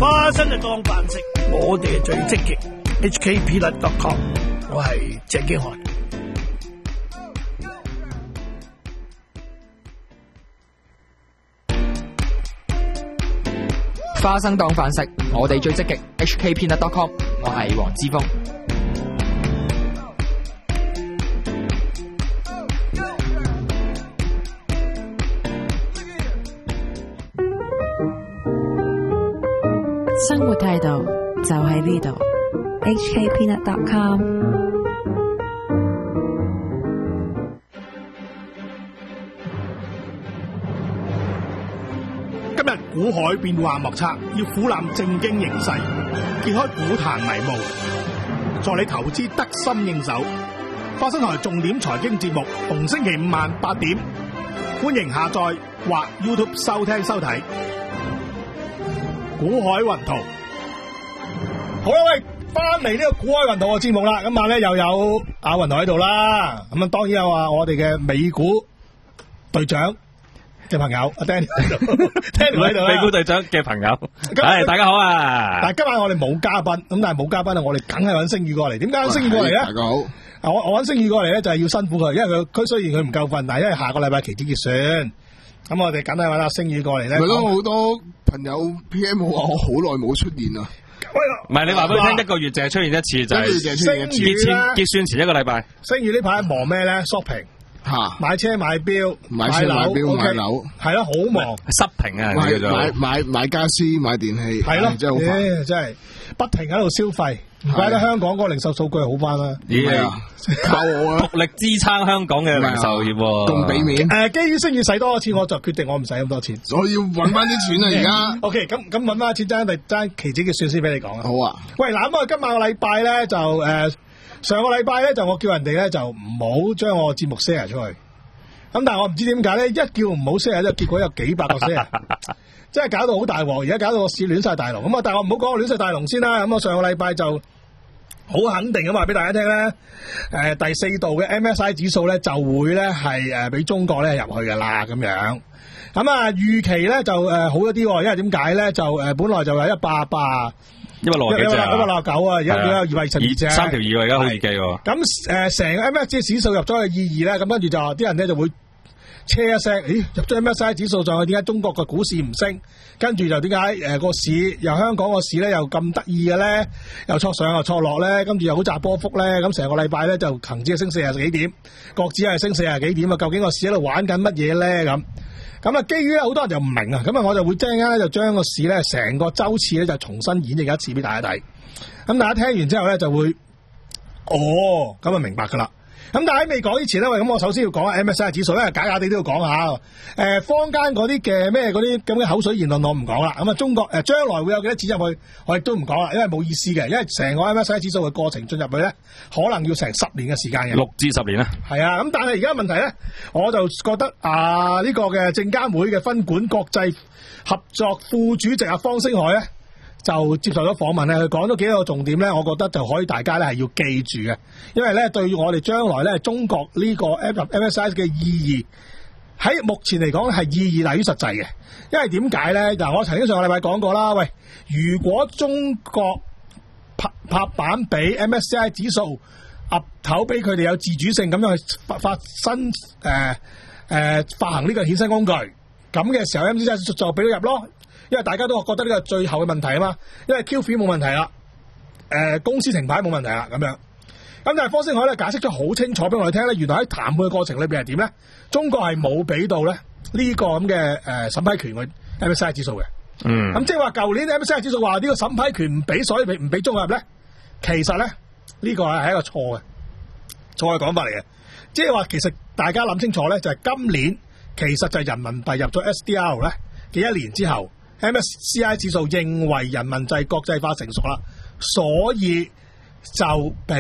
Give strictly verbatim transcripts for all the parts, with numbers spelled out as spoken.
花生就當飯食，我哋係最積極。H K Peanut dot com， 我係鄭經翰。 花生當飯食，我哋最積極。H K Peanut dot com， 我係黃之鋒。 生活態度就喺呢度。H K Peanut dot com。 今日股海變幻莫測，要俯瞰正經形勢，揭開股壇迷霧，助你投資得心應手。花生台重點財經節目，逢星期五晚八點，歡迎下載或 YouTube 收聽收睇。股海雲圖，好啦，喂，翻嚟呢個股海雲圖嘅節目啦。今晚咧又有阿雲圖喺度啦，咁啊當然有啊我哋嘅美股隊長嘅朋友阿 Daniel 喺度，Daniel 喺度啦。 美股隊長嘅朋友，係大家好啊！ 但係今晚我哋冇嘉賓，咁但係冇嘉賓啊，我哋梗係揾星宇過嚟。點解揾星宇過嚟咧？ 大家好。 啊，我我揾星宇過嚟咧，就係要辛苦佢，因為佢佢雖然佢唔夠瞓，但係因為下個禮拜期指結算，咁我哋梗係揾阿星宇過嚟咧。 咪咯，好多朋友 P M 話我好耐冇出現啦。 唔係你話俾佢聽，一個月淨係出現一次，就係結算結算前一個禮拜。 星宇呢排忙咩咧 ？shopping 吓，買車買錶買車買錶買樓， 係咯，好忙。 濕平啊， 買買買買家私買電器， 係咯， 真係好煩， 真係不停喺度消費。唔怪得香港嗰個零售數據好翻啦。 咦， 靠我啊！ 獨力支撐香港嘅零售業， 咁俾面。 誒，基於星宇使多咗錢，我就決定我唔使咁多錢。 我要搵翻啲錢啊！而家 OK，咁咁搵翻錢爭第爭期指嘅算先俾你講啊。 好啊。 喂，嗱咁啊，今晚個禮拜咧就誒、呃，上個禮拜咧就我叫人哋咧就唔好將我節目 share 出去。咁但係我唔知點解咧，一叫唔好 share，就結果有幾百個 share，即係搞到好大鑊。而家搞到個市亂晒大龍。咁啊，但係我唔好講我亂晒大龍先啦。咁我上個禮拜就好肯定咁話俾大家聽咧，誒、呃、第四度嘅 M S C I 指數咧就會咧係誒俾中國咧入去噶啦咁樣。咁啊預期咧就誒、呃、好一啲，因為點解咧就誒、呃、本來就有一百八。 一百六十幾隻， 一百六十九啊！而家有二百二十二隻， 三條二喎，而家好易計喎。 咁誒，成、呃、個 M S C I 指數入咗去意義咧，咁跟住就啲人咧就會車一聲，咦？入咗 M S C I 指數上去，點解中國嘅股市唔升？跟住就點解誒個市由香港個市咧又咁得意嘅咧？又挫上又挫落咧，跟住又好窄波幅咧，咁成個禮拜咧就恒指升四十幾點，國指係升四十幾點啊！究竟個市喺度玩緊乜嘢咧？咁咁啊，基於咧好多人就唔明啊，咁啊我就會陣間咧就將個市咧成個週次咧就重新演繹一次俾大家睇。咁大家聽完之後咧就會，哦，咁啊明白噶啦。咁但係喺未講之前咧，喂，咁我首先要講下 M S C I 指數咧，假假地都要講下。誒、呃，坊間嗰啲嘅咩嗰啲咁嘅口水言論我唔講啦。咁啊，中國誒、呃、將來會有幾多錢入去，我亦都唔講啦，因為冇意思嘅，因為成個 M S C I 指數嘅過程進入去咧，可能要成十年嘅時間嘅。 六至十年啦。係啊，咁但係而家問題咧，我就覺得啊，呢、這個嘅證監會嘅分管國際合作副主席啊方星海咧，就接受咗訪問咧，佢講咗幾個重點咧，我覺得就可以大家咧係要記住嘅，因為咧對於我哋將來咧中國呢個 M S C I 嘅意義喺目前嚟講係意義大於實際嘅，因為點解咧？嗱，我曾經上個禮拜講過啦，喂，如果中國拍拍板俾 M S C I 指數岌頭俾佢哋有自主性咁樣去發發新誒誒發行呢個衍生工具，咁嘅時候 M S C I 指數就俾佢入咯。因為大家都覺得呢個係最後嘅問題啊嘛，因為 Q F I 冇問題啦，誒、呃、公司停牌冇問題啦，咁樣。咁但係方星海咧解釋咗好清楚俾我哋聽咧，原來喺談判嘅過程裏邊係點咧？中國係冇俾到咧呢個咁嘅誒審批權嘅 M S C I 指數嘅。嗯。咁即係話舊年 M S C I 指數話呢個審批權唔俾，所以唔俾中國入咧，其實咧呢、呢個係一個錯嘅錯嘅講法嚟嘅。即係話其實大家諗清楚咧，就係、是、今年其實就係人民幣入咗 S D R 咧嘅一年之後。M S C I 指數認為人民幣國際化成熟啦，所以就俾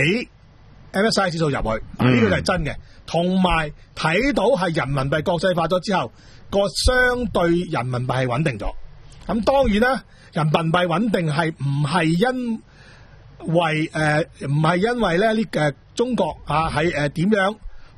M S C I 指數入去，呢、嗯、個就係真嘅。同埋睇到係人民幣國際化咗之後，個相對人民幣係穩定咗。咁當然啦，人民幣穩定係唔係因為誒唔係因為咧呢誒中國啊喺誒點樣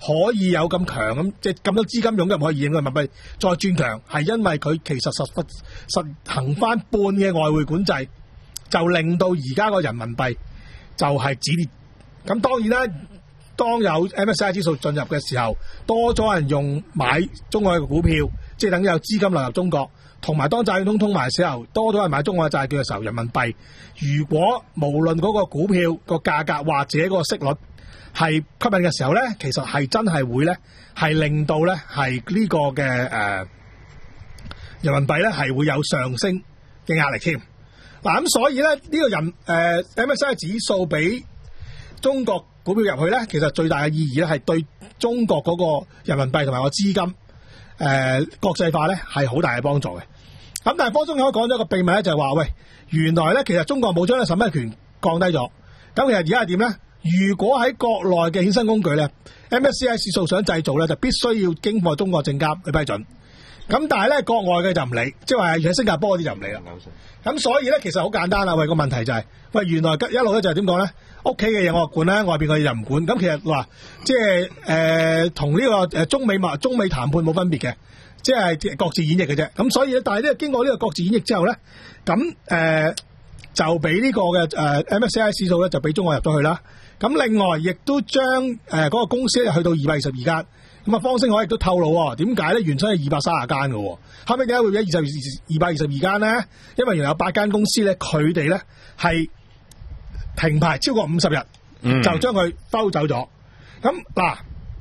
可以有咁強咁，即係咁多資金湧入可以影人民幣再轉強，係因為佢其實實實實行翻半嘅外匯管制，就令到而家個人民幣就係止跌。咁當然啦，當有 M S C I 指數進入嘅時候，多咗人用買中國嘅股票，即係等於有資金流入中國，同埋當債券通通埋嘅時候，多咗人買中國嘅債券嘅時候，人民幣如果無論嗰個股票個價格或者嗰個息率係吸引嘅時候咧，其實係真係會咧，係令到咧係呢個嘅誒、呃、人民幣咧係會有上升嘅壓力添。嗱咁所以咧呢、這個人誒、呃、M S C I 指數俾中國股票入去咧，其實最大嘅意義咧係對中國嗰個人民幣同埋個資金誒、呃、國際化咧係好大嘅幫助嘅。咁但係方中海講咗一個秘密咧，就係話喂，原來咧其實中國冇將個審批權降低咗。咁其實而家係點咧？如果喺國內嘅衍生工具咧 ，M S C I 指數想製造咧，就必須要經過中國證監去批准。咁但係咧國外嘅就唔理，即係話喺新加坡嗰啲就唔理啦。咁所以咧其實好簡單啦。喂，個問題就係、是，喂，原來一路咧就係點講咧？屋企嘅嘢我管咧，外邊嘅嘢就唔管。咁其實話即係誒同呢個誒中美貿中美談判冇分別嘅，即係各自演繹嘅啫。咁所以咧，但係呢經過呢個各自演繹之後咧，咁誒、呃、就俾呢個嘅誒 M S C I 指數咧就俾中國入咗去啦。咁另外亦都將誒嗰個公司去到二百二十二間。咁啊，方星海亦都透露喎，點解咧？原先係二百三十間嘅，後尾點解會變咗二十二百二十二間咧？因為原來有八間公司咧，佢哋咧係停牌超過五十日，嗯、就將佢收走咗。咁嗱，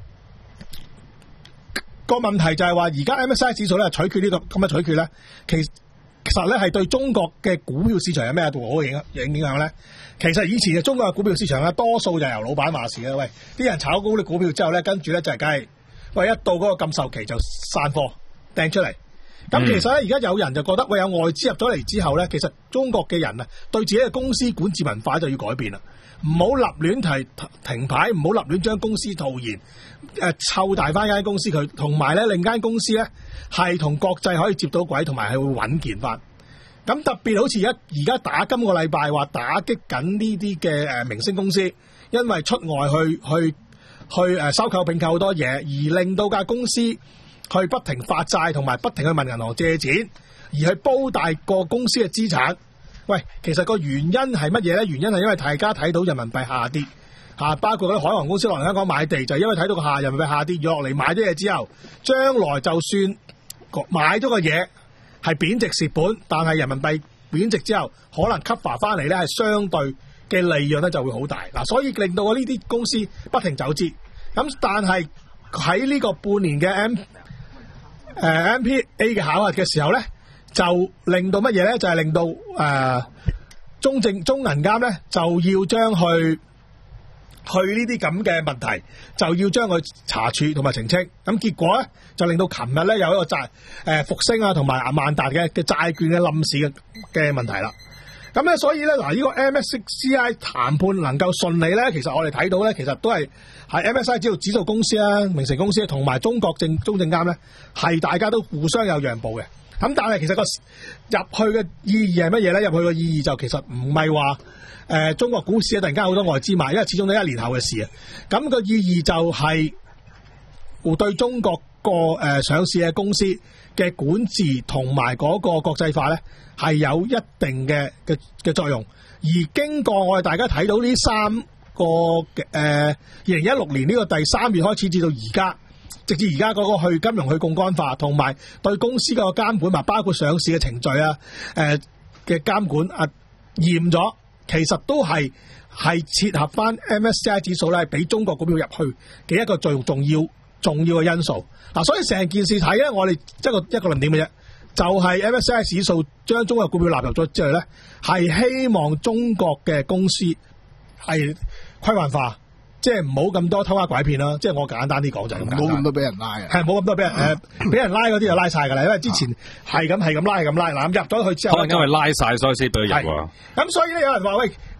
個問題就係話，而家 M S C I 指數咧取決呢、這個咁嘅取決咧，其實咧係對中國嘅股票市場有咩度好影影影響咧？其實以前嘅中國嘅股票市場咧，多數就係由老闆話事嘅。喂，啲人炒高啲股票之後咧，跟住咧就係梗係。喂，一到嗰個禁售期就散貨掟出嚟。咁其實咧，而家有人就覺得，喂，有外資入咗嚟之後咧，其實中國嘅人啊，對自己嘅公司管治文化就要改變啦。唔好立亂提停牌，唔好立亂將公司套現，誒、呃，湊大翻間公司佢，同埋咧令間公司咧係同國際可以接到軌，同埋係會穩健翻。咁特別好似而家而家打今個禮拜話打擊緊呢啲嘅誒明星公司，因為出外去去。去誒收購併購好多嘢，而令到間公司去不停發債，同埋不停去問銀行借錢，而去煲大個公司嘅資產。喂，其實個原因係乜嘢咧？原因係因為大家睇到人民幣下跌嚇，包括嗰啲海航公司落嚟香港買地，就係、因為睇到個下人民幣下跌，落嚟買啲嘢之後，將來就算買咗個嘢係貶值蝕本，但係人民幣貶值之後，可能 cover 翻嚟咧係相對嘅利潤咧就會好大嗱，所以令到我呢啲公司不停走資。咁但係喺呢個半年嘅 M 誒、呃、M P A 嘅考核嘅時候咧，就令到乜嘢咧？就係、是、令到誒、呃、中證中銀監咧就要將去去呢啲咁嘅問題，就要將佢查處同埋澄清。咁結果咧就令到琴日咧有一個債誒復星啊同埋萬達嘅嘅債券嘅冧市嘅嘅問題啦。咁咧，所以咧，嗱，呢個 M S C I 談判能夠順利咧，其實我哋睇到咧，其實都係係 M S C I 指數指數公司啊、名成公司同埋中國證中證監咧，係大家都互相有讓步嘅。咁但係其實個入去嘅意義係乜嘢咧？入去嘅意義就其實唔係話誒中國股市突然間好多外資買，因為始終都係一年後嘅事啊。咁個意義就係對中國個誒上市嘅公司嘅管治同埋嗰個國際化咧，係有一定嘅嘅嘅作用。而經過我哋大家睇到呢三個嘅誒二零一六年呢個第三月開始至到而家，直至而家嗰個去金融去槓桿化，同埋對公司個監管，嘛包括上市嘅程序啊誒嘅監管啊嚴咗，其實都係係切合翻 M S C I 指數咧，俾中國股票入去嘅一個最重要重要嘅因素。嗱、啊，所以成件事睇咧，我哋一個一個論點嘅啫。就係 M S C I 指數將中國股票納入咗之後咧，係希望中國嘅公司係規範化，即係唔好咁多偷呃拐騙啦。即係我簡單啲講就係咁簡單， 冇咁多俾人拉啊， 係冇咁多俾人誒，俾、呃、人拉嗰啲就拉晒㗎啦。因為之前係咁係咁拉係咁拉，嗱咁入咗去之後， 可能因為拉晒所以先俾佢入喎。 咁所以咧，有人話喂，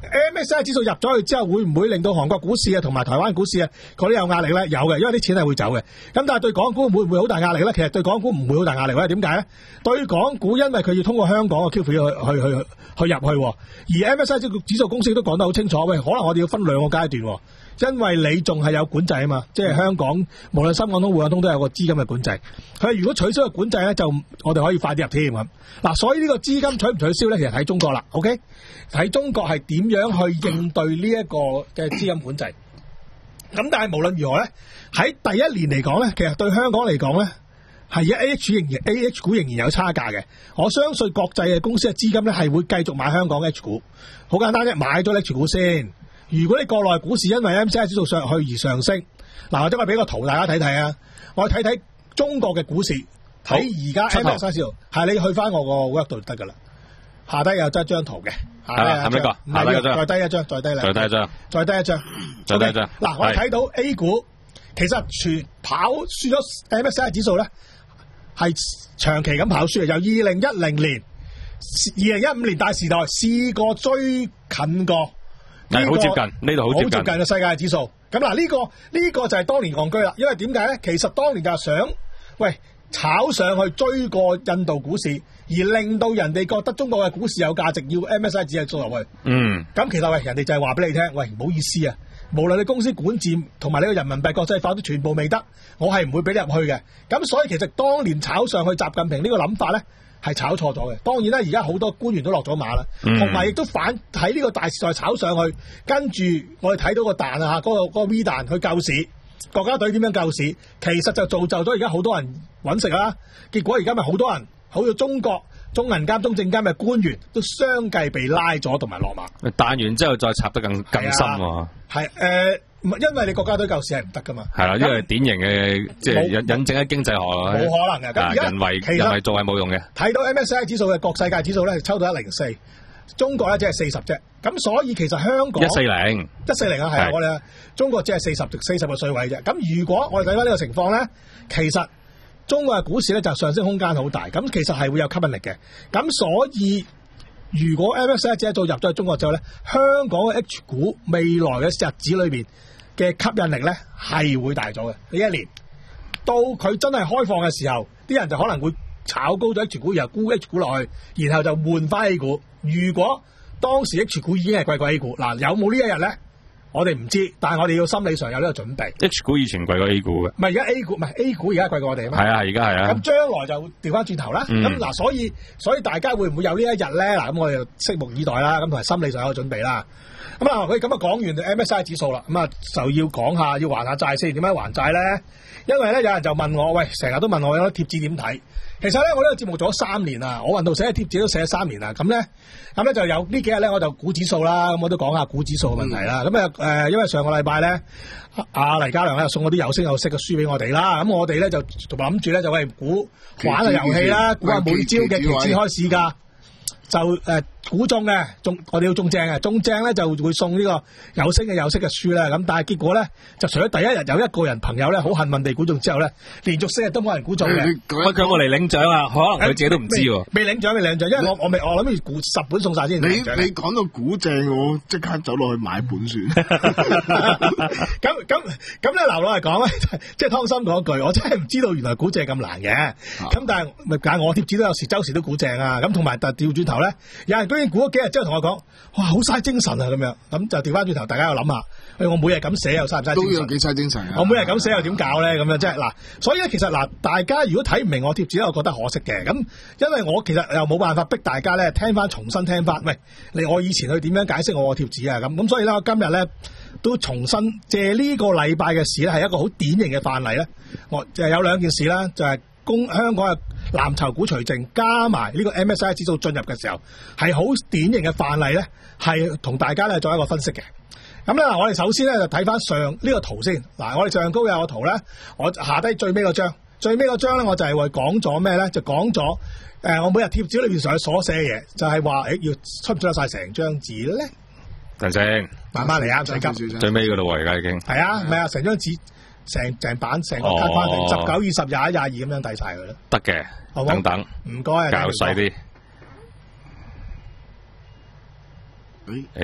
M S C I 指數入咗去之後，會唔會令到韓國股市啊同埋台灣股市啊嗰啲有壓力咧？有嘅，因為啲錢係會走嘅。咁但係對港股會唔會好大壓力咧？其實對港股唔會好大壓力咧。點解咧？對港股因為佢要通過香港嘅 Q 費去去去去入去，而 M S C I 指數公司都講得好清楚，喂，可能我哋要分兩個階段。因為你仲係有管制啊嘛，即係香港無論深港通、滬港通都有個資金嘅管制。佢如果取消個管制咧，就我哋可以快啲入添咁。嗱，所以呢個資金取唔取消咧，其實睇中國啦。OK， 睇中國係點樣去應對呢一個嘅資金管制。咁但係無論如何咧，喺第一年嚟講咧，其實對香港嚟講咧，係 A H 仍然 A H 股仍然有差價嘅。我相信國際嘅公司嘅資金咧係會繼續買香港 H 股。好簡單啫，買咗 H 股先。如果你國內股市因為 M S C I 指數上去而上升，嗱，或者我俾個圖大家睇睇啊，我睇睇中國嘅股市，睇而家 M S C I 指數，係你去翻我個 work 度得噶啦，下低有一張圖嘅，係啦，係咪個？唔係，再低一張，再低兩， 再低一張， 再低一張， 再低一張。 嗱，我哋睇到 A 股其實全跑輸咗 M S C I 指數咧，係長期咁跑輸嘅，由二零一零年、二零一五年大時代試過追近過。 係好接近，呢度好接近， 好接近嘅世界指數。咁嗱，呢個呢個就係當年戇居啦。因為點解咧？其實當年就係想，喂，炒上去追過印度股市，而令到人哋覺得中國嘅股市有價值，要 M S C I 指數入去。嗯。咁其實喂，人哋就係話俾你聽，喂，唔好意思啊，無論你公司管治同埋呢個人民幣國際化都全部未得，我係唔會俾你入去嘅。咁所以其實當年炒上去習近平呢個諗法咧，係炒錯咗嘅。當然啦，而家好多官員都落咗馬啦，同埋亦都反喺呢個大時代炒上去，跟住我哋睇到個彈啊，嗰、嗰個、嗰個 V 彈去救市，國家隊點樣救市，其實就造就咗而家好多人揾食啦。結果而家咪好多人，好似中國中銀監、中證監嘅官員都相繼被拉咗同埋落馬。 彈完之後再插得更更深喎。係誒。唔係，因為你國家隊救市係唔得噶嘛。係啦， 因為典型嘅即係引引證喺經濟學。冇可能嘅。咁而家人為人為做係冇用嘅。 睇到 M S C I 指數嘅國世界指數咧，抽到一零四，中國咧只係四十啫。咁所以其實香港一四零一四零啊，係啊，我哋中國只係四十四十個水位啫。咁如果我哋睇翻呢個情況咧，其實中國嘅股市咧就上升空間好大。咁其實係會有吸引力嘅。咁所以如果 M S C I 指數入咗去中國之後咧，香港嘅 H 股未來嘅日子裏邊嘅吸引力咧係會大咗嘅。呢一年到佢真係開放嘅時候，啲人就可能會炒高咗 H 股，然後沽 H 股落去，然後就換翻 A 股。如果當時 H 股已經係貴過 A 股，嗱，有冇呢一日咧？我哋唔知，但係我哋要心理上有呢個準備。 H 股以前貴過 A 股嘅， 唔係而家 A 股，唔係 A 股而家貴過我哋啊嘛。 係啊，而家係啊。 咁將來就調翻轉頭啦。咁嗱、嗯，所以所以大家會唔會有呢一日咧？嗱，咁我哋拭目以待啦。咁同埋心理上有個準備啦。咁啊，佢咁啊講完 M S C I 指數啦，咁啊就要講下要還下債先。點解還債咧？因為咧有人就問我，喂，成日都問我有啲貼紙點睇？其實咧我呢個節目做咗三年啦，我運動寫嘅貼紙都寫咗三年啦。咁咧咁咧就有呢幾日咧我就估指數啦，咁我都講下估指數嘅問題啦。咁啊誒，因為上個禮拜咧阿黎家良咧送咗啲有聲有色嘅書俾我哋啦，咁我哋咧就諗住咧就喂估玩下遊戲啦，估下每朝嘅期指開市價。就誒估中嘅中，我哋要中正嘅，中正咧就會送呢個有聲嘅有色嘅書啦。咁但係結果咧，就除咗第一日有一個人朋友咧好幸運地估中之後咧，連續四日都冇人估中嘅。 佢叫我嚟領獎啊，可能佢自己都唔知喎。 未領獎，未領獎，因為我我未我諗住估十本送晒先。 你你講到估正，我即刻走落去買本書。 咁咁咁咧，劉老嚟講咧，即係湯心講句，我真係唔知道原來估正咁難嘅。咁、啊、但係咪揀我貼紙都有時周時都估正啊。咁同埋但係調轉頭咧，有人居然估咗幾日之後同我講，哇，好嘥精神啊咁樣。咁就調翻轉頭，大家又諗下，喂，我每日咁寫又嘥唔嘥精神？ 都有幾嘥精神啊！ 我每日咁寫又點搞咧？咁樣即係嗱，所以咧其實嗱，大家如果睇唔明我貼紙咧，我覺得可惜嘅。咁因為我其實又冇辦法逼大家咧聽翻，重新聽翻。喂，你我以前去點樣解釋我個貼紙啊？咁咁所以咧，我今日咧都重新借呢個禮拜嘅事咧，係一個好典型嘅範例咧。我就係有兩件事啦，就係、是。公香港嘅藍籌股除淨加埋呢個 M S C I 指數進入嘅時候，係好典型嘅範例咧，係同大家咧做一個分析嘅。咁咧，我哋首先咧就睇翻上呢個圖先。嗱，我哋上高有個圖咧，我下低最尾嗰張，最尾嗰張咧，我就係為講咗咩咧？就講咗誒，我每日貼紙裏邊上所寫嘅嘢，就係話誒要出唔出得晒成張紙咧？ 等陣， 慢慢嚟啊，唔使急。 最尾嗰度喎，而家已經係啊，唔係啊，成張紙。成成版成個卡翻嚟，十九、二十、廿一、廿二咁樣遞晒佢啦。 得嘅，等等， 唔該， 較細啲。 誒誒，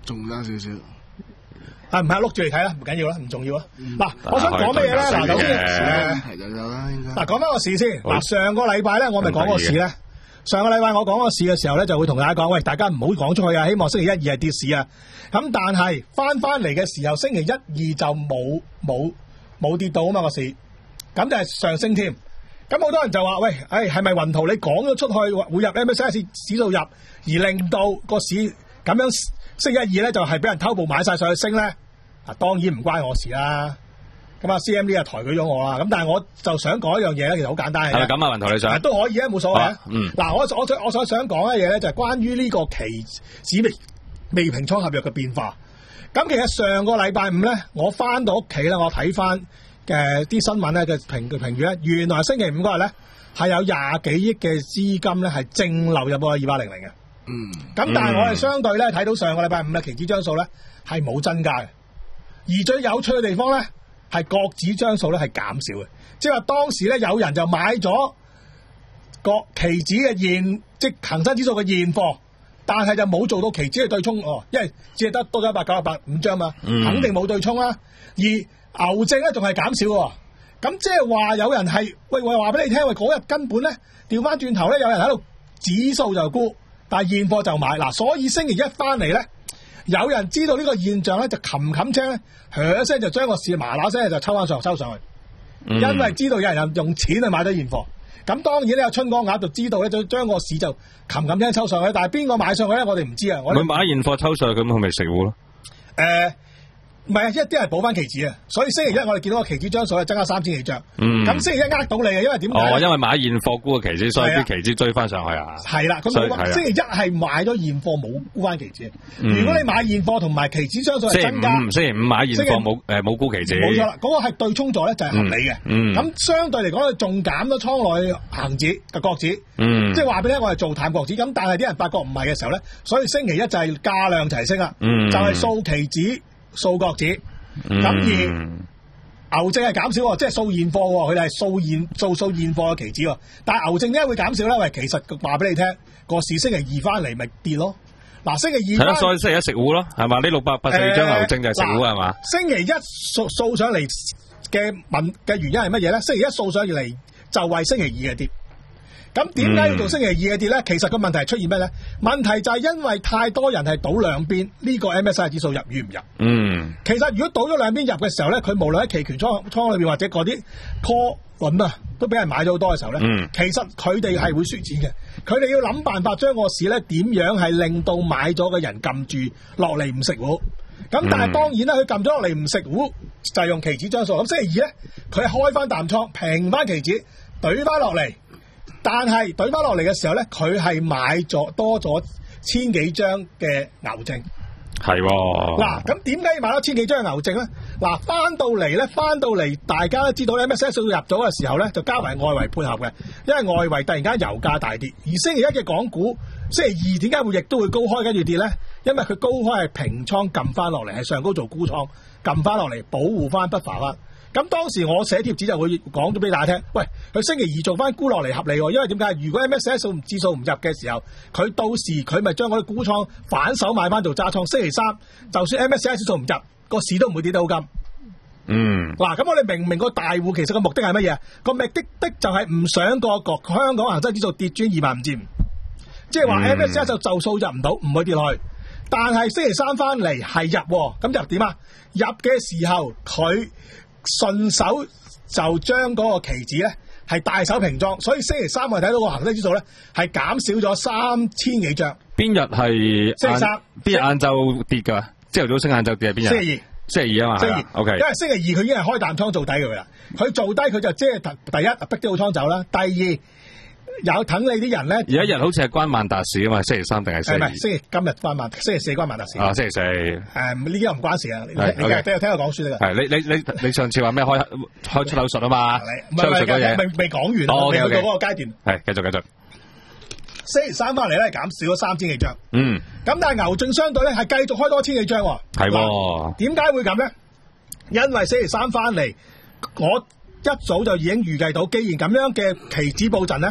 仲爭少少。 啊，唔係碌住嚟睇啦，唔緊要啦，唔重要啦。嗱、嗯，我想講咩嘢咧？嗱，首先係就有啦，應該。嗱， 講翻個市先。嗱，上個禮拜咧，我咪講個市咧。上個禮拜我講個市嘅時候咧，就會同大家講，喂，大家唔好講出去啊！希望星期一、二係跌市啊。咁但係翻翻嚟嘅時候，星期一、二就冇冇冇跌到啊嘛個市，咁就係上升添。咁好多人就話，喂，誒係咪雲圖你講咗出去會入 M S C I 指數入，而令到個市咁樣星期一、二咧就係俾人偷步買晒上去升咧？啊，當然唔關我事啦。咁啊 ，C M D 啊抬舉咗我啦。咁但係我就想講一樣嘢咧，其實好簡單嘅。係咪咁啊？雲圖你想？都可以啊，冇所謂啊。嗯。嗱，我我我想想講嘅嘢咧，就係關於呢個期指未未平倉合約嘅變化。咁其實上個禮拜五咧，我翻到屋企咧，我睇翻嘅啲新聞咧嘅評評語咧，原來星期五嗰日咧係有廿幾億嘅資金咧係淨流入個二八零零嘅。嗯。咁但係我哋相對咧睇到上個禮拜五嘅期指張數咧係冇增加嘅，而最有趣嘅地方咧係國指張數咧係減少嘅，即係話當時咧有人就買咗個期指嘅現即恒生指數嘅現貨，但係就冇做到期指嘅對沖哦，因為只係得多咗一百九十八五張嘛，嗯、肯定冇對沖啦。而牛證咧仲係減少喎，咁即係話有人係喂喂話俾你聽，喂嗰日根本咧調翻轉頭咧，有人喺度指數就沽，但係現貨就買嗱，所以星期一翻嚟咧，有人知道呢個現象咧，就冚冚聲咧，響一聲就將個市麻嗱聲就抽翻上抽上去，嗯、因為知道有人用錢去買到現貨。咁當然呢個春江鴨就知道咧，就將個市就冚冚聲抽上去，但係邊個買上去咧，我哋唔知啊。佢買現貨抽上去，咁佢咪食糊咯？ 誒、呃。唔係啊，一啲係補翻期指啊，所以星期一我哋見到個期指張數係增加三千幾張。嗯，咁星期一呃到你嘅，因為點解？哦，因為買現貨沽嘅期指，所以啲期指追翻上去啊。係啦，咁星期一係買咗現貨冇沽翻期指。嗯、如果你買現貨同埋期指張數係增加， 星期五星期五買現貨冇誒冇沽期指。 冇錯啦，嗰、那個係對沖咗咧，就係合理嘅。嗯，咁、嗯、相對嚟講，佢仲減咗倉內恒指嘅國指。嗯，即係話俾你聽，我係做淡國指。咁但係啲人發覺唔係嘅時候咧，所以星期一就係價量齊升啦。嗯，就係掃期指、掃國指。咁、嗯、而牛證係減少，即係掃現貨，佢哋係掃現做掃現貨嘅期指。但係牛證點解會減少咧？喂，其實話俾你聽，個市星期二翻嚟咪跌咯。嗱，星期二係啦，所以星期一食糊咯，係嘛？呢六百八十二張牛證就係食糊係嘛？星期一掃掃上嚟嘅問嘅原因係乜嘢咧？星期一掃上嚟就係星期二嘅跌。咁點解要做星期二嘅跌咧？其實個問題係出現咩咧？問題就係因為太多人係賭兩邊呢個 M S C I 指數入與唔入。嗯，其實如果賭咗兩邊入嘅時候咧，佢無論喺期權倉倉裏邊或者嗰啲 call 輪啊，都俾人買咗好多嘅時候咧，嗯、其實佢哋係會輸錢嘅。佢哋要諗辦法將個市咧點樣係令到買咗嘅人撳住落嚟唔食糊。咁但係當然啦，佢撳咗落嚟唔食糊就係用期指張數。咁星期二咧，佢開翻淡倉平翻期指，懟翻落嚟。但係懟翻落嚟嘅時候咧，佢係買咗多咗千幾張嘅牛證，係嗱咁點解要買咗千幾張嘅牛證咧？嗱，翻到嚟咧，翻到嚟大家都知道咧，M S C I 數入咗嘅時候咧，就加埋外圍配合嘅，因為外圍突然間油價大跌，而星期一嘅港股，星期二點解會亦都會高開跟住跌咧？因為佢高開係平倉撳翻落嚟，係上高做沽倉撳翻落嚟，保護翻不凡啦。咁當時我寫貼紙就會講咗俾大家聽，喂，佢星期二做翻沽落嚟合理喎，因為點解？如果 M S C I 數指數唔入嘅時候，佢到時佢咪將嗰啲沽倉反手買翻做揸倉。星期三就算 M S C I 指數唔入，個市都唔會跌得好金。嗯，嗱，咁我哋明唔明個大戶其實個目的係乜嘢？個目的的就係唔想個個香港恒生指數跌穿二萬五千五，即係話 M S C I 就就數入唔到，唔會跌落去。但係星期三翻嚟係入，咁入點啊？入嘅時候佢順手就將嗰個期指咧係大手平裝，所以星期三我哋睇到個恒生指數咧係減少咗三千幾張。邊日係星期三？邊日晏晝跌噶？朝頭早升晏晝跌係邊日？星期二，星期二啊嘛。星期二 ，OK。因為星期二佢已經係開淡倉做底嘅啦，佢做低佢就即係第一逼啲好倉走啦，第二。有等你啲人咧，而一日好似係關萬達事啊嘛，星期三定係星期？唔係星期今日關萬，星期四關萬達事。啊，星期四。誒，呢啲又唔關事啊！你你聽聽我講書得㗎。係你你你你上次話咩開開出口術啊嘛？出口術嗰嘢未未講完，未去到嗰個階段。係繼續繼續。星期三翻嚟咧，減少咗三千幾張。嗯。咁但係牛證相對咧係繼續開多千幾張。係喎。點解會咁咧？因為星期三翻嚟，我一早就已經預計到，既然咁樣嘅期指布陣咧，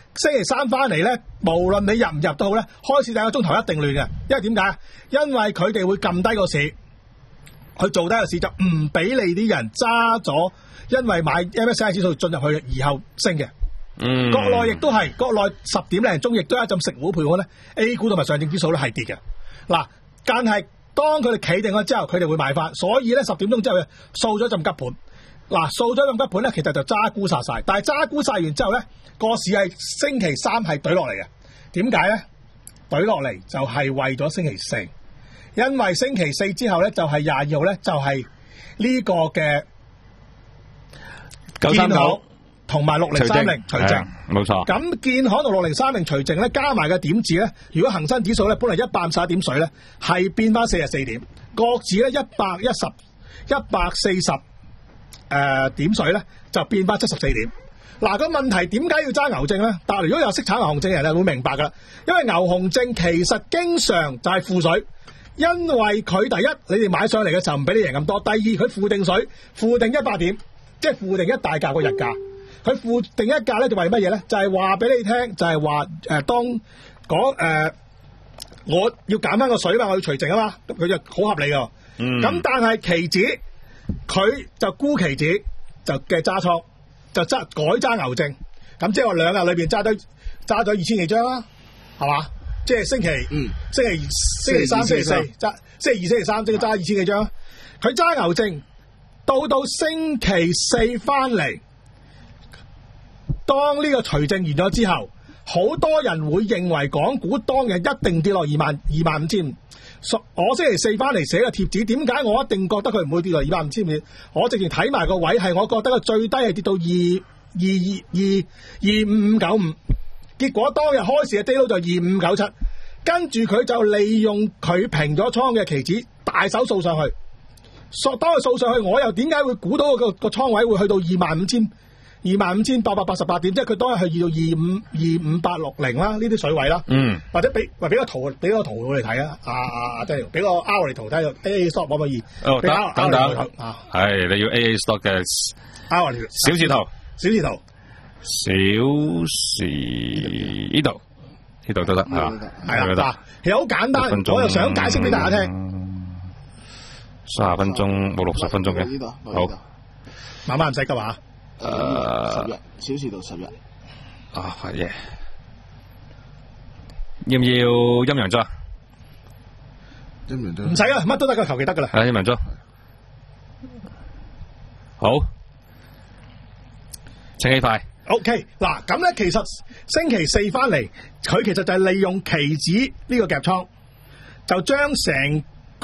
星期三翻嚟咧，無論你入唔入都好咧，開市第一個鐘頭一定亂嘅，因為點解？因為佢哋會撳低個市，佢做低個市就唔俾你啲人揸咗，因為買 M S C I 指數進入去而後升嘅。嗯，國內亦都係，國內十點零鐘亦都有一陣食糊陪我咧 ，A 股同埋上證指數咧係跌嘅。嗱，但係當佢哋企定咗之後，佢哋會買翻，所以咧十點鐘之後咧掃咗陣急盤。嗱，掃咗陣急盤咧，其實就揸沽殺晒，但係揸沽晒完之後咧，個市係星期三係懟落嚟嘅。點解咧？懟落嚟就係為咗星期四，因為星期四之後咧就係廿二號咧就係呢個嘅九三九同埋六零三零除淨， 冇錯。咁建行同六零三零除淨咧，加埋嘅點子咧，如果恒生指數咧本嚟一百五十一點水咧，係變翻四十四點，國指咧一百一十、一百四十誒點水咧，就變翻七十四點。嗱，個問題點解要揸牛證咧？但係如果有識炒牛熊證嘅人咧，會明白噶啦，因為牛熊證其實經常就係負水，因為佢第一你哋買上嚟嘅時候唔俾你贏咁多，第二佢負定水，負定一百點，即係負定一大價個日價。佢負定一價咧就為乜嘢咧？就係話俾你聽，就係話誒當講誒、呃、我要減翻個水嘛，我要除淨啊嘛，佢就好合理噶。咁、嗯、但係期指佢就沽期指就嘅揸倉就揸改揸牛證，咁即係話兩日裏邊揸咗揸咗二千幾張啦，係嘛？即係星期嗯星期星期三星期四揸星期二星期三即係揸二千幾張。佢揸牛證到到星期四翻嚟。當呢個除淨完咗之後，好多人會認為港股當日一定跌落二萬二萬五千五。我星期四翻嚟寫個貼紙，點解我一定覺得佢唔會跌落二萬五千五？我直情睇埋個位，係我覺得個最低係跌到二二二二二五五九五。結果當日開市嘅低撈就二五九七，跟住佢就利用佢平咗倉嘅期指大手掃上去。當佢掃上去，我又點解會估到個個倉位會去到二萬五千？二萬五千八百八十八點，即係佢當日去到二五二五八六零啦，呢啲水位啦。嗯。或者俾或俾個圖俾個圖我哋睇啊！啊啊，即係俾個 hour 嚟圖睇個 A A stop 可唔可以？哦，等等等。啊，係你要 A A stop 嘅 hour 小字圖，小字圖，小時呢度呢度都得啊。係啦，嗱，其實好簡單，我又想解釋俾大家聽。三十分鐘冇六十分鐘嘅，呢度好，慢慢唔使急啊。誒，十日小時到十日啊，係嘅。要唔要陰陽燭？陰陽燭唔使啊，乜都得噶，求其得噶啦。係陰陽燭。好，請起快。OK，嗱咁咧，其實星期四翻嚟，佢其實就係利用期指呢個夾倉，就將成個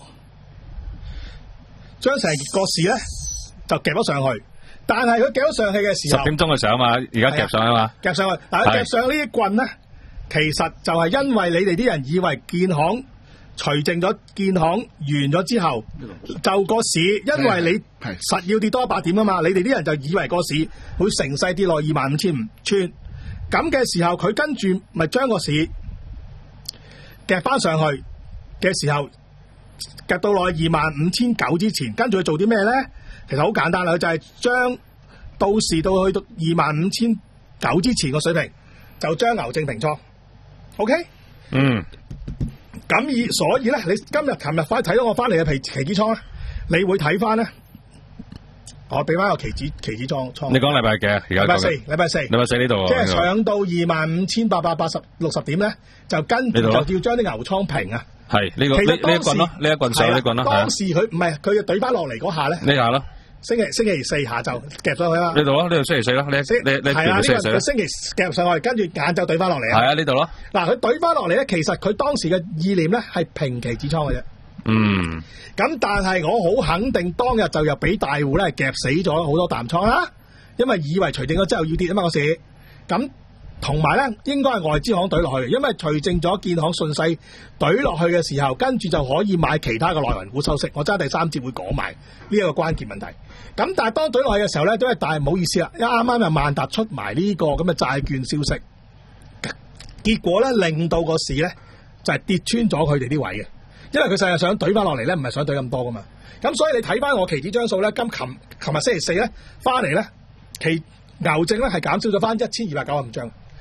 將成個市咧就夾咗上去。但係佢夾咗上去嘅時候，十點鐘嘅時候啊嘛，而家夾上去啊嘛，夾上去。但係夾上呢啲棍咧，其實就係因為你哋啲人以為建行除淨咗建行完咗之後，就個市，因為你實要跌多一百點啊嘛，你哋啲人就以為個市會乘勢跌落二萬五千五穿，咁嘅時候佢跟住咪將個市夾翻上去嘅時候，夾到落二萬五千九之前，跟住佢做啲咩咧？其實好簡單啦，就係、是、將到時到去到二萬五千九之前個水平，就將牛證平倉。OK，嗯，咁以所以咧，你今日、琴日翻睇到我翻嚟嘅期期指倉咧，你會睇翻咧，我俾翻個期指期指倉倉。你講禮拜幾啊？而家禮拜四，禮拜四，禮拜四呢度，即係上到二萬五千八百八十六十點咧，就跟住就要將啲牛倉平啊。係呢、這個呢呢一棍咯，呢一棍上呢棍咯。當時佢唔係佢就懟翻落嚟嗰下咧，呢下咯。星期星期四下晝夾上去啦，呢度咯，呢度星期四咯，你你你係啊，呢個星期夾上去，跟住晏晝懟翻落嚟啊，係啊，呢度咯。嗱，佢懟翻落嚟咧，其實佢當時嘅意念咧係平期止倉嘅啫。嗯。咁但係我好肯定，當日就又俾大戶咧夾死咗好多淡倉啦，因為以為除淨咗之後要跌啊嘛個市。咁同埋咧，應該係外資行懟落去，因為除淨咗建行順勢懟落去嘅時候，跟住就可以買其他嘅內銀股收息。我揸第三節會講埋呢一個關鍵問題。咁但係當懟落去嘅時候咧，都係但係唔好意思啦，因為啱啱又萬達出埋呢個咁嘅債券消息，結果咧令到個市咧就係、是、跌穿咗佢哋啲位嘅，因為佢實係想懟翻落嚟咧，唔係想懟咁多噶嘛。咁所以你睇翻我期指張數咧，今琴琴日星期四咧翻嚟咧，期牛證咧係減少咗翻一千二百九十五張。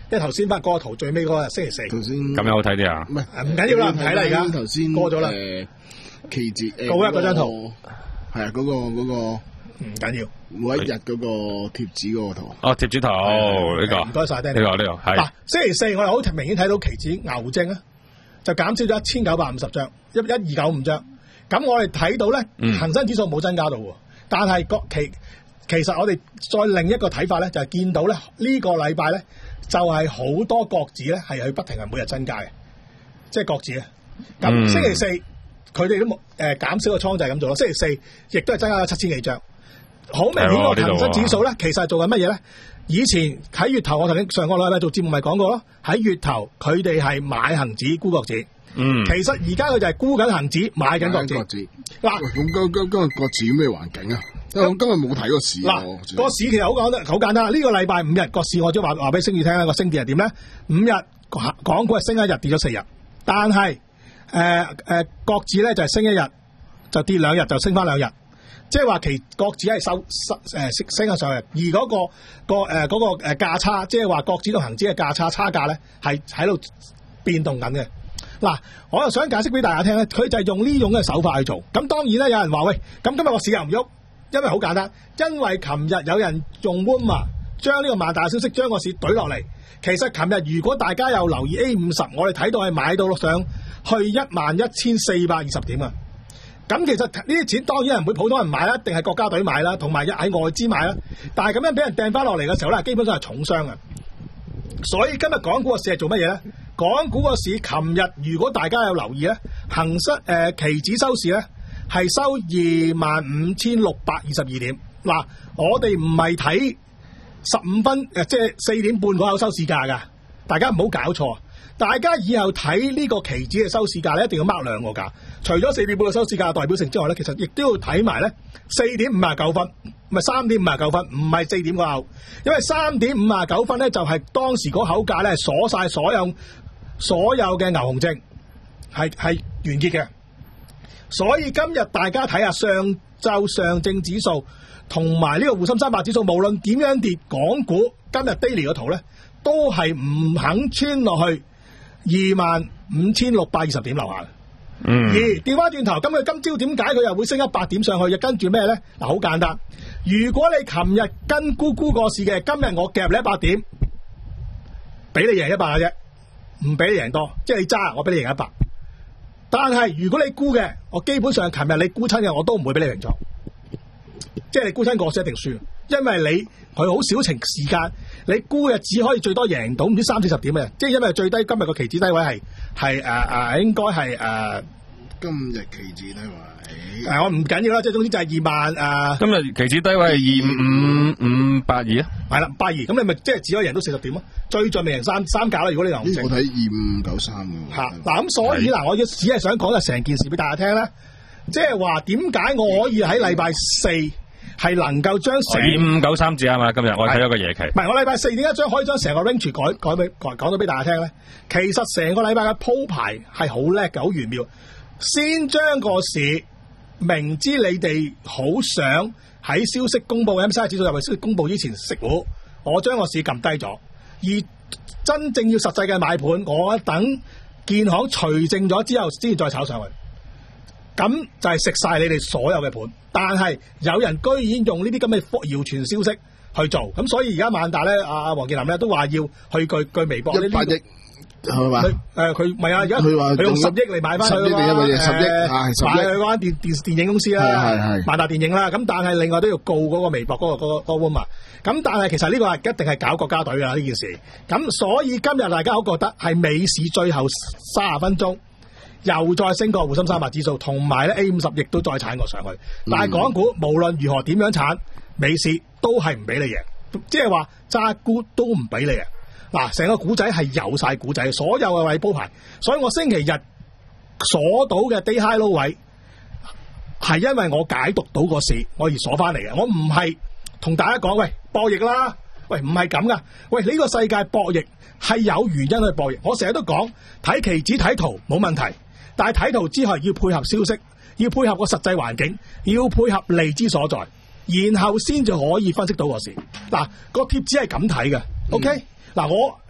因為頭先翻嗰個圖最尾嗰個星期四， 頭先咁樣好睇啲啊？ 唔係唔緊要啦，唔睇啦而家。 頭先過咗啦。 誒，期指誒高一嗰張圖係啊，嗰個嗰個唔緊要。 每一日嗰個貼紙嗰個圖。 哦，貼紙圖呢個。 唔該晒 Danny 呢個呢個係。 嗱，星期四我哋好明顯睇到期指牛證啊，就減少咗一千九百五十張，一一二九五張。咁我哋睇到咧，恒生指數冇增加到喎，但係個期其實我哋再另一個睇法咧，就係見到咧呢個禮拜咧就係好多國指咧係去不停係每日增加嘅，即係國指啊。咁星期四佢哋都冇誒減少個倉就係咁做咯。星期四亦都係增加咗七千幾張，好明顯個恒生指數咧其實係做緊乜嘢咧？以前喺月頭我頭先上個禮拜做節目咪講過咯，喺月頭佢哋係買恒指沽國指。嗯，其實而家佢就係沽緊恒指，買緊國指。嗱， 咁今今今日國指咩環境啊？因為我今日冇睇個市。嗱， 個市其實好講得好簡單。呢、這個禮拜五日個市，我將話話俾星宇聽啦。個升跌係點咧？五日港股係升一日，跌咗四日。但係誒誒，國指咧就係升一日，就跌兩日，就升翻兩日。即係話其國指係收收誒升升咗上去，而嗰、那個個誒嗰個誒價差，即係話國指同恒指嘅價差差價咧，係喺度變動緊嘅。嗱，我又想解釋俾大家聽咧，佢就係用呢種嘅手法去做。咁當然咧，有人話喂，咁今日個市又唔喐，因為好簡單，因為琴日有人用 Wooma 將呢個萬大消息將個市懟落嚟。其實琴日如果大家有留意 A 五十，我哋睇到係買到上去一萬一千四百二十點啊。咁其實呢啲錢當然係唔會普通人買啦，一定係國家隊買啦，同埋喺外資買啦。但係咁樣俾人掟翻落嚟嘅時候咧，基本上係重傷啊。所以今日港股個市係做乜嘢咧？港股個市琴日如果大家有留意咧，恒生誒、呃、期指收市咧係收二萬五千六百二十二點。嗱，我哋唔係睇十五分誒，即係四點半嗰口收市價噶，大家唔好搞錯。大家以後睇呢個期指嘅收市價咧，一定要 mark 兩個價。除咗四點半嘅收市價代表性之外咧，其實亦都要睇埋咧四點五十九分，唔係三點五十九分，唔係四點嗰口，因為三點五十九分咧就係、是、當時嗰口價咧鎖晒所有所有嘅牛熊證，係係完結嘅。所以今日大家睇下上晝上證指數同埋呢個滬深三百指數，無論點樣跌，港股今日 daily 嘅圖咧都係唔肯穿落去二萬五千六百二十點樓下。嗯，而調翻轉頭，咁佢今朝點解佢又會升一百點上去？又跟住咩咧？嗱，好簡單。如果你琴日跟沽沽個市嘅，今日我夾你一百點，俾你贏一百嘅啫，唔俾你贏多，即係你揸，我俾你贏一百。但係如果你沽嘅，我基本上琴日你沽親嘅，我都唔會俾你贏咗。即係你沽親個市一定輸，因為你佢好少情時間，你沽嘅只可以最多贏到唔知三四十點嘅，即係因為最低今日個期指低位係係誒誒，應該係誒、呃、 今日期指低位誒，我唔緊要啦，即係總之就係二萬誒。呃、今日期指低位係二五五八二啊， 係啦，八二，咁你咪即係只可以贏到四十點咯，最盡咪贏三三價啦。如果你牛證， 我睇二五九三嘅。 吓嗱，咁所以嗱，我只係想講嘅成件事俾大家聽咧，即係話點解我可以喺禮拜四係能夠將二五九三字啊嘛，今日我睇咗個夜期， 唔係我禮拜四點解將可以將成個 range 改改俾講到俾大家聽咧？其實成個禮拜嘅鋪排係好叻嘅，好玄妙。先將個市明知你哋好想喺消息公布 M S C I 指數入去消息公布之前食糊，我將個市撳低咗，而真正要實際嘅買盤，我等建行除淨咗之後先再炒上去。咁就係食晒你哋所有嘅盤，但係有人居然用呢啲咁嘅謠傳消息去做，咁所以而家萬達咧，阿黃健林咧都話要去據據微博一百億係嘛？ 佢誒佢唔係啊，而家佢話佢用十億嚟買翻佢啊嘛， 十億十億買佢嗰間電電電影公司啦， 係係萬達電影啦，咁但係另外都要告嗰個微博嗰、嗰個嗰、嗰個嗰個 woman，咁但係其實呢個係一定係搞國家隊㗎呢件事，咁所以今日大家都覺得係美市最後三十分鐘。又再升過滬深三百指數，同埋咧 A 五十亦都再鏟過上去。但係港股無論如何點樣鏟，美市都係唔俾你贏，即係話揸沽都唔俾你贏。嗱，成個股仔係有晒股仔，所有嘅位鋪排。所以我星期日鎖到嘅 day high low 位，係因為我解讀到個市，我而鎖翻嚟嘅。我唔係同大家講，喂，博弈啦，喂，唔係咁噶。喂，呢個世界博弈係有原因去博弈。我成日都講睇期指睇圖冇問題。但係睇圖之後要配合消息，要配合個實際環境，要配合利之所在，然後先至可以分析到個市。嗱，個貼紙係咁睇嘅 ，OK？嗱、嗯，我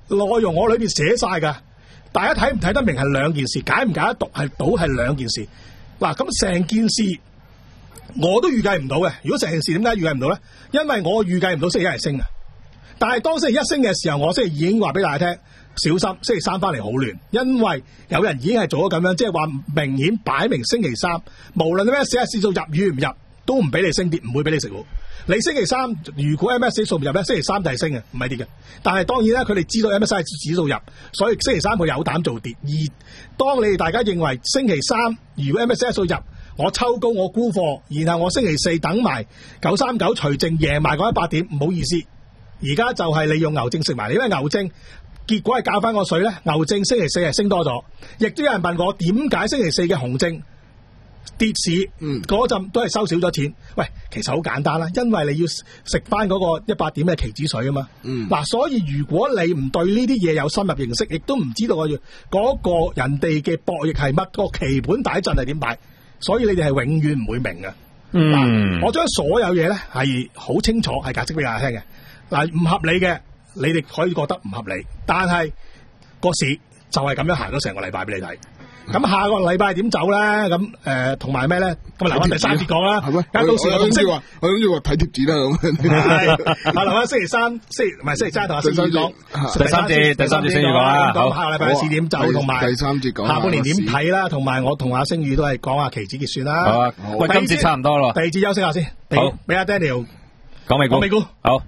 內容我裏邊寫晒噶，大家睇唔睇得明係兩件事，解唔解得讀係到係兩件事。嗱，咁成件事我都預計唔到嘅。如果成件事點解預計唔到咧？因為我預計唔到星期一係升嘅，但係當星期一升嘅時候，我星期二已經話俾大家聽，小心星期三翻嚟好亂，因為有人已經係做咗咁樣，即係話明顯擺明星期三無論咩寫指數入與唔入都唔俾你升跌，唔會俾你食糊。你星期三如果 M S C 數唔入咧，星期三就係升嘅，唔係跌嘅。但係當然咧，佢哋知道 M S C 指數入，所以星期三佢有膽做跌。而當你哋大家認為星期三如果 M S C 數入，我抽高我沽貨，然後我星期四等埋九三九除淨贏埋嗰一百點，唔好意思，而家就係利用牛證食埋你，因為牛證結果係教翻個水咧，牛證星期四係升多咗，亦都有人問我點解星期四嘅紅證跌市嗰陣、嗯、都係收少咗錢。喂，其實好簡單啦，因為你要食翻嗰個一百點嘅期指水啊嘛。嗱、嗯，所以如果你唔對呢啲嘢有深入認識，亦都唔知道我要嗰個人哋嘅博弈係乜，個棋盤大陣係點擺，所以你哋係永遠唔會明嘅。嗱、嗯，我將所有嘢咧係好清楚係解釋俾大家聽嘅。嗱，唔合理嘅你哋可以覺得唔合理，但係個市就係咁樣行咗成個禮拜俾你睇。咁下個禮拜點走咧？咁誒同埋咩咧？咁留翻第三節講啦。係咩？到時我諗住話，我諗住話睇貼紙啦咁。係，留翻星期三、星期唔係星期三同阿星宇講。 第三節，第三節星宇講啦。 咁下個禮拜嘅市點走，同埋第三節講下半年點睇啦，同埋我同阿星宇都係講下期指結算啦。 好啊，喂，今節差唔多咯。 第二節休息下先。好，俾阿 Daniel 講美股。 講美股。 好。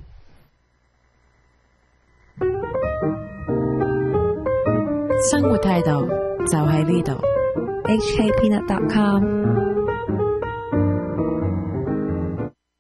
生活態度就喺呢度。H K Peanut dot com